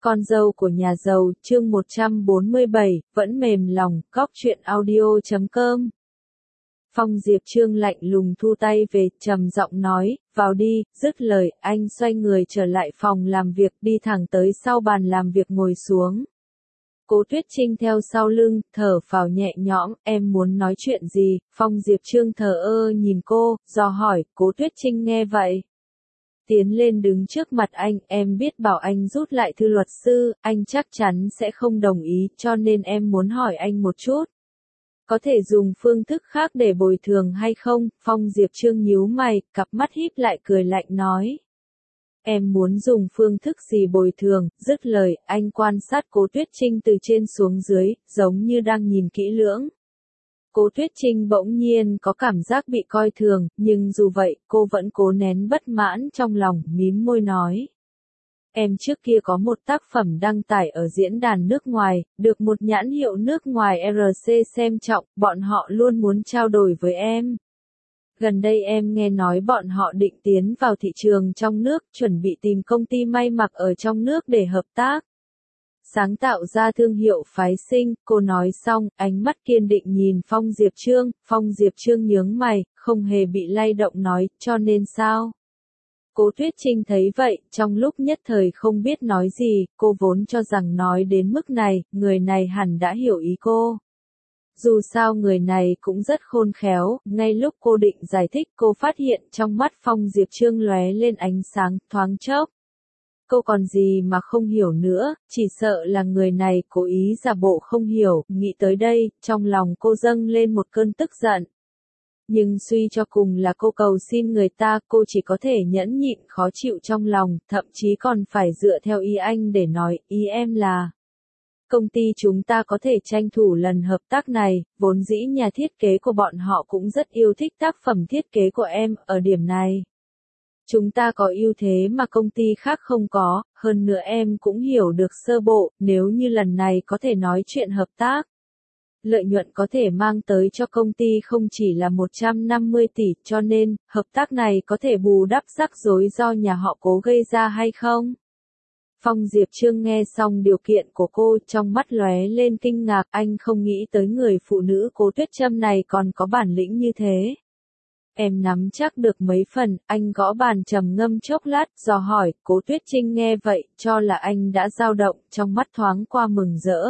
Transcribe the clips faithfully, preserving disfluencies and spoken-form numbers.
Con dâu của nhà giàu, chương một trăm bốn mươi bảy, vẫn mềm lòng, cóc truyện audio chấm com. Phong Diệp Trương lạnh lùng thu tay về, trầm giọng nói, vào đi, dứt lời, anh xoay người trở lại phòng làm việc, đi thẳng tới sau bàn làm việc ngồi xuống. Cố Tuyết Trinh theo sau lưng, thở phào nhẹ nhõm, em muốn nói chuyện gì? Phong Diệp Trương thờ ơ nhìn cô, dò hỏi, Cố Tuyết Trinh nghe vậy. Tiến lên đứng trước mặt anh, em biết bảo anh rút lại thư luật sư, anh chắc chắn sẽ không đồng ý, cho nên em muốn hỏi anh một chút. Có thể dùng phương thức khác để bồi thường hay không? Phong Diệp Trương nhíu mày, cặp mắt híp lại cười lạnh nói. Em muốn dùng phương thức gì bồi thường? Dứt lời, anh quan sát Cố Tuyết Trinh từ trên xuống dưới, giống như đang nhìn kỹ lưỡng. Cố Tuyết Trinh bỗng nhiên có cảm giác bị coi thường, nhưng dù vậy, cô vẫn cố nén bất mãn trong lòng, mím môi nói. Em trước kia có một tác phẩm đăng tải ở diễn đàn nước ngoài, được một nhãn hiệu nước ngoài rờ xê xem trọng, bọn họ luôn muốn trao đổi với em. Gần đây em nghe nói bọn họ định tiến vào thị trường trong nước, chuẩn bị tìm công ty may mặc ở trong nước để hợp tác. Sáng tạo ra thương hiệu phái sinh, cô nói xong, ánh mắt kiên định nhìn Phong Diệp Trương, Phong Diệp Trương nhướng mày, không hề bị lay động nói, cho nên sao? Cố Tuyết Trinh thấy vậy, trong lúc nhất thời không biết nói gì, cô vốn cho rằng nói đến mức này, người này hẳn đã hiểu ý cô. Dù sao người này cũng rất khôn khéo, ngay lúc cô định giải thích cô phát hiện trong mắt Phong Diệp Trương lóe lên ánh sáng, thoáng chốc. Cô còn gì mà không hiểu nữa, chỉ sợ là người này cố ý giả bộ không hiểu, nghĩ tới đây, trong lòng cô dâng lên một cơn tức giận. Nhưng suy cho cùng là cô cầu xin người ta, cô chỉ có thể nhẫn nhịn khó chịu trong lòng, thậm chí còn phải dựa theo ý anh để nói, ý em là. Công ty chúng ta có thể tranh thủ lần hợp tác này, vốn dĩ nhà thiết kế của bọn họ cũng rất yêu thích tác phẩm thiết kế của em, ở điểm này. Chúng ta có ưu thế mà công ty khác không có, hơn nữa em cũng hiểu được sơ bộ, nếu như lần này có thể nói chuyện hợp tác. Lợi nhuận có thể mang tới cho công ty không chỉ là một trăm năm mươi tỷ, cho nên, hợp tác này có thể bù đắp rắc rối do nhà họ Cố gây ra hay không? Phong Diệp Trương nghe xong điều kiện của cô, trong mắt lóe lên kinh ngạc, anh không nghĩ tới người phụ nữ Cố Tuyết Trâm này còn có bản lĩnh như thế. Em nắm chắc được mấy phần, anh gõ bàn trầm ngâm chốc lát, dò hỏi, Cố Tuyết Trinh nghe vậy, cho là anh đã dao động, trong mắt thoáng qua mừng rỡ.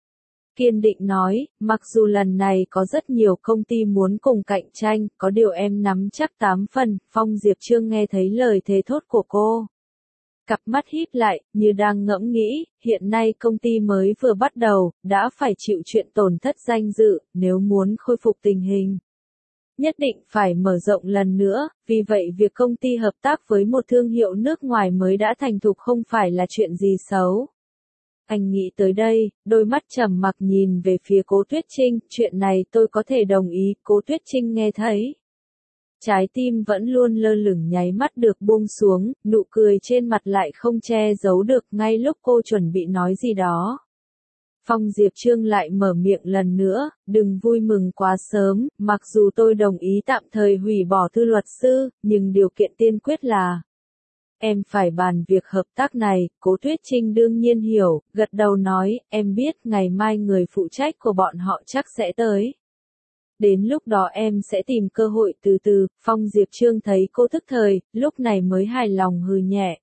Kiên định nói, mặc dù lần này có rất nhiều công ty muốn cùng cạnh tranh, có điều em nắm chắc tám phần, Phong Diệp Trương nghe thấy lời thề thốt của cô. Cặp mắt híp lại, như đang ngẫm nghĩ, hiện nay công ty mới vừa bắt đầu, đã phải chịu chuyện tổn thất danh dự, nếu muốn khôi phục tình hình. Nhất định phải mở rộng lần nữa, vì vậy việc công ty hợp tác với một thương hiệu nước ngoài mới đã thành thục không phải là chuyện gì xấu. Anh nghĩ tới đây, đôi mắt trầm mặc nhìn về phía Cố Tuyết Trinh, chuyện này tôi có thể đồng ý, Cố Tuyết Trinh nghe thấy. Trái tim vẫn luôn lơ lửng nháy mắt được buông xuống, nụ cười trên mặt lại không che giấu được ngay lúc cô chuẩn bị nói gì đó. Phong Diệp Trương lại mở miệng lần nữa, đừng vui mừng quá sớm, mặc dù tôi đồng ý tạm thời hủy bỏ thư luật sư, nhưng điều kiện tiên quyết là em phải bàn việc hợp tác này. Cố Tuyết Trinh đương nhiên hiểu, gật đầu nói, em biết ngày mai người phụ trách của bọn họ chắc sẽ tới. Đến lúc đó em sẽ tìm cơ hội từ từ. Phong Diệp Trương thấy cô thức thời, lúc này mới hài lòng hừ nhẹ.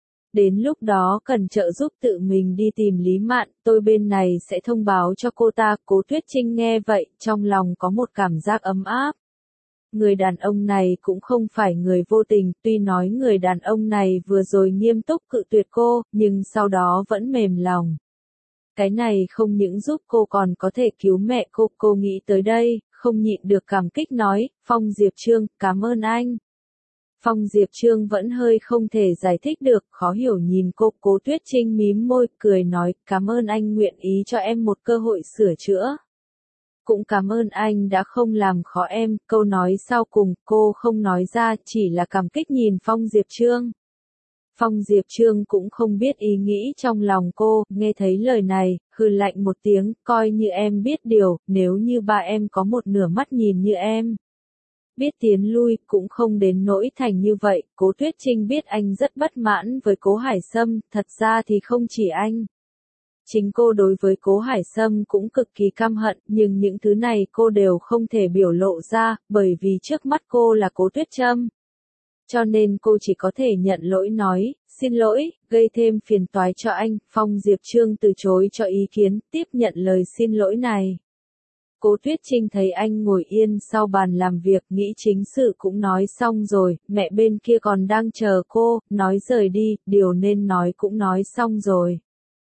Đến lúc đó cần trợ giúp tự mình đi tìm Lý Mạn, tôi bên này sẽ thông báo cho cô ta. Cố Tuyết Trinh nghe vậy, trong lòng có một cảm giác ấm áp. Người đàn ông này cũng không phải người vô tình, tuy nói người đàn ông này vừa rồi nghiêm túc cự tuyệt cô, nhưng sau đó vẫn mềm lòng. Cái này không những giúp cô còn có thể cứu mẹ cô, cô nghĩ tới đây, không nhịn được cảm kích nói, Phong Diệp Trương, cảm ơn anh. Phong Diệp Trương vẫn hơi không thể giải thích được, khó hiểu nhìn cô. Cố Tuyết Trinh mím môi, cười nói, cảm ơn anh nguyện ý cho em một cơ hội sửa chữa. Cũng cảm ơn anh đã không làm khó em, câu nói sau cùng, cô không nói ra, chỉ là cảm kích nhìn Phong Diệp Trương. Phong Diệp Trương cũng không biết ý nghĩ trong lòng cô, nghe thấy lời này, hừ lạnh một tiếng, coi như em biết điều, nếu như ba em có một nửa mắt nhìn như em. Biết tiến lui, cũng không đến nỗi thành như vậy, Cố Tuyết Trinh biết anh rất bất mãn với Cố Hải Sâm, thật ra thì không chỉ anh. Chính cô đối với Cố Hải Sâm cũng cực kỳ căm hận, nhưng những thứ này cô đều không thể biểu lộ ra, bởi vì trước mắt cô là Cố Tuyết Trâm. Cho nên cô chỉ có thể nhận lỗi nói, xin lỗi, gây thêm phiền toái cho anh. Phong Diệp Trương từ chối cho ý kiến, tiếp nhận lời xin lỗi này. Cố Tuyết Trinh thấy anh ngồi yên sau bàn làm việc, nghĩ chính sự cũng nói xong rồi, mẹ bên kia còn đang chờ cô, nói rời đi, điều nên nói cũng nói xong rồi.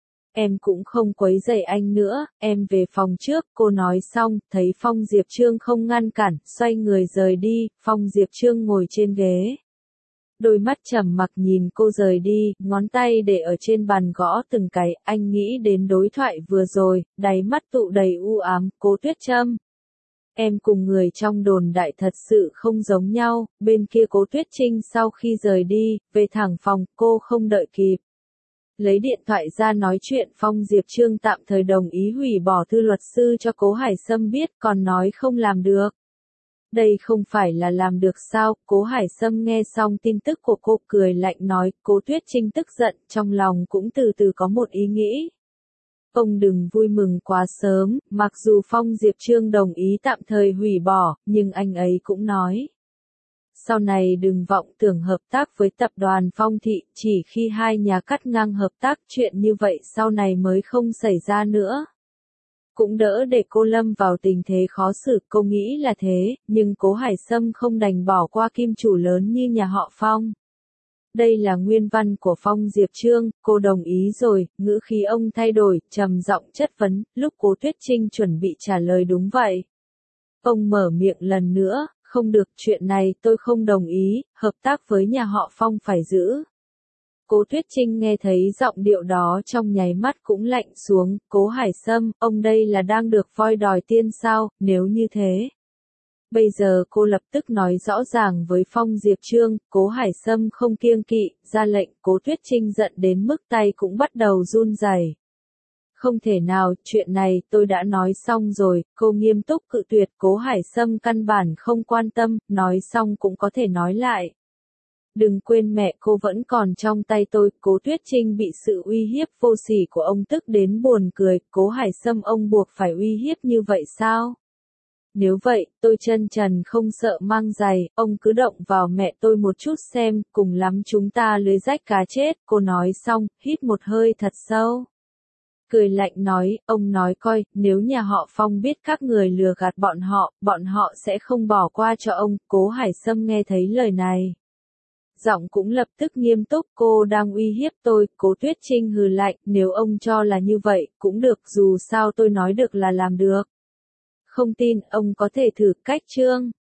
Em cũng không quấy rầy anh nữa, em về phòng trước, cô nói xong, thấy Phong Diệp Trương không ngăn cản, xoay người rời đi, Phong Diệp Trương ngồi trên ghế. Đôi mắt trầm mặc nhìn cô rời đi, ngón tay để ở trên bàn gõ từng cái, anh nghĩ đến đối thoại vừa rồi, đáy mắt tụ đầy u ám. Cố Tuyết Trâm, em cùng người trong đồn đại thật sự không giống nhau. Bên kia Cố Tuyết Trinh sau khi rời đi, về thẳng phòng, cô không đợi kịp. Lấy điện thoại ra nói chuyện. Phong Diệp Trương tạm thời đồng ý hủy bỏ thư luật sư cho Cố Hải Sâm biết, còn nói không làm được. Đây không phải là làm được sao? Cố Hải Sâm nghe xong tin tức của cô cười lạnh nói. Cố Tuyết Trinh tức giận, trong lòng cũng từ từ có một ý nghĩ. Ông đừng vui mừng quá sớm, mặc dù Phong Diệp Trương đồng ý tạm thời hủy bỏ, nhưng anh ấy cũng nói. Sau này đừng vọng tưởng hợp tác với tập đoàn Phong Thị, chỉ khi hai nhà cắt ngang hợp tác chuyện như vậy sau này mới không xảy ra nữa. Cũng đỡ để cô lâm vào tình thế khó xử, cô nghĩ là thế, nhưng Cố Hải Sâm không đành bỏ qua kim chủ lớn như nhà họ Phong. Đây là nguyên văn của Phong Diệp Trương, cô đồng ý rồi, ngữ khí ông thay đổi, trầm giọng chất vấn, lúc Cố Tuyết Trinh chuẩn bị trả lời đúng vậy. Ông mở miệng lần nữa, không được, chuyện này tôi không đồng ý, hợp tác với nhà họ Phong phải giữ. Cố Tuyết Trinh nghe thấy giọng điệu đó trong nháy mắt cũng lạnh xuống. Cố Hải Sâm, ông đây là đang được voi đòi tiên sao? Nếu như thế, bây giờ cô lập tức nói rõ ràng với Phong Diệp Trương. Cố Hải Sâm không kiêng kỵ, ra lệnh. Cố Tuyết Trinh giận đến mức tay cũng bắt đầu run rẩy. Không thể nào, chuyện này tôi đã nói xong rồi. Cô nghiêm túc cự tuyệt. Cố Hải Sâm căn bản không quan tâm, nói xong cũng có thể nói lại. Đừng quên mẹ cô vẫn còn trong tay tôi. Cố Tuyết Trinh bị sự uy hiếp vô sỉ của ông tức đến buồn cười. Cố Hải Sâm, ông buộc phải uy hiếp như vậy sao? Nếu vậy, tôi chân trần không sợ mang giày, ông cứ động vào mẹ tôi một chút xem, cùng lắm chúng ta lưới rách cá chết. Cô nói xong, hít một hơi thật sâu. Cười lạnh nói, ông nói coi, nếu nhà họ Phong biết các người lừa gạt bọn họ, bọn họ sẽ không bỏ qua cho ông. Cố Hải Sâm nghe thấy lời này, giọng cũng lập tức nghiêm túc. Cô đang uy hiếp tôi. Cố Tuyết Trinh hừ lạnh, nếu ông cho là như vậy, cũng được, dù sao tôi nói được là làm được. Không tin, ông có thể thử cách Trương.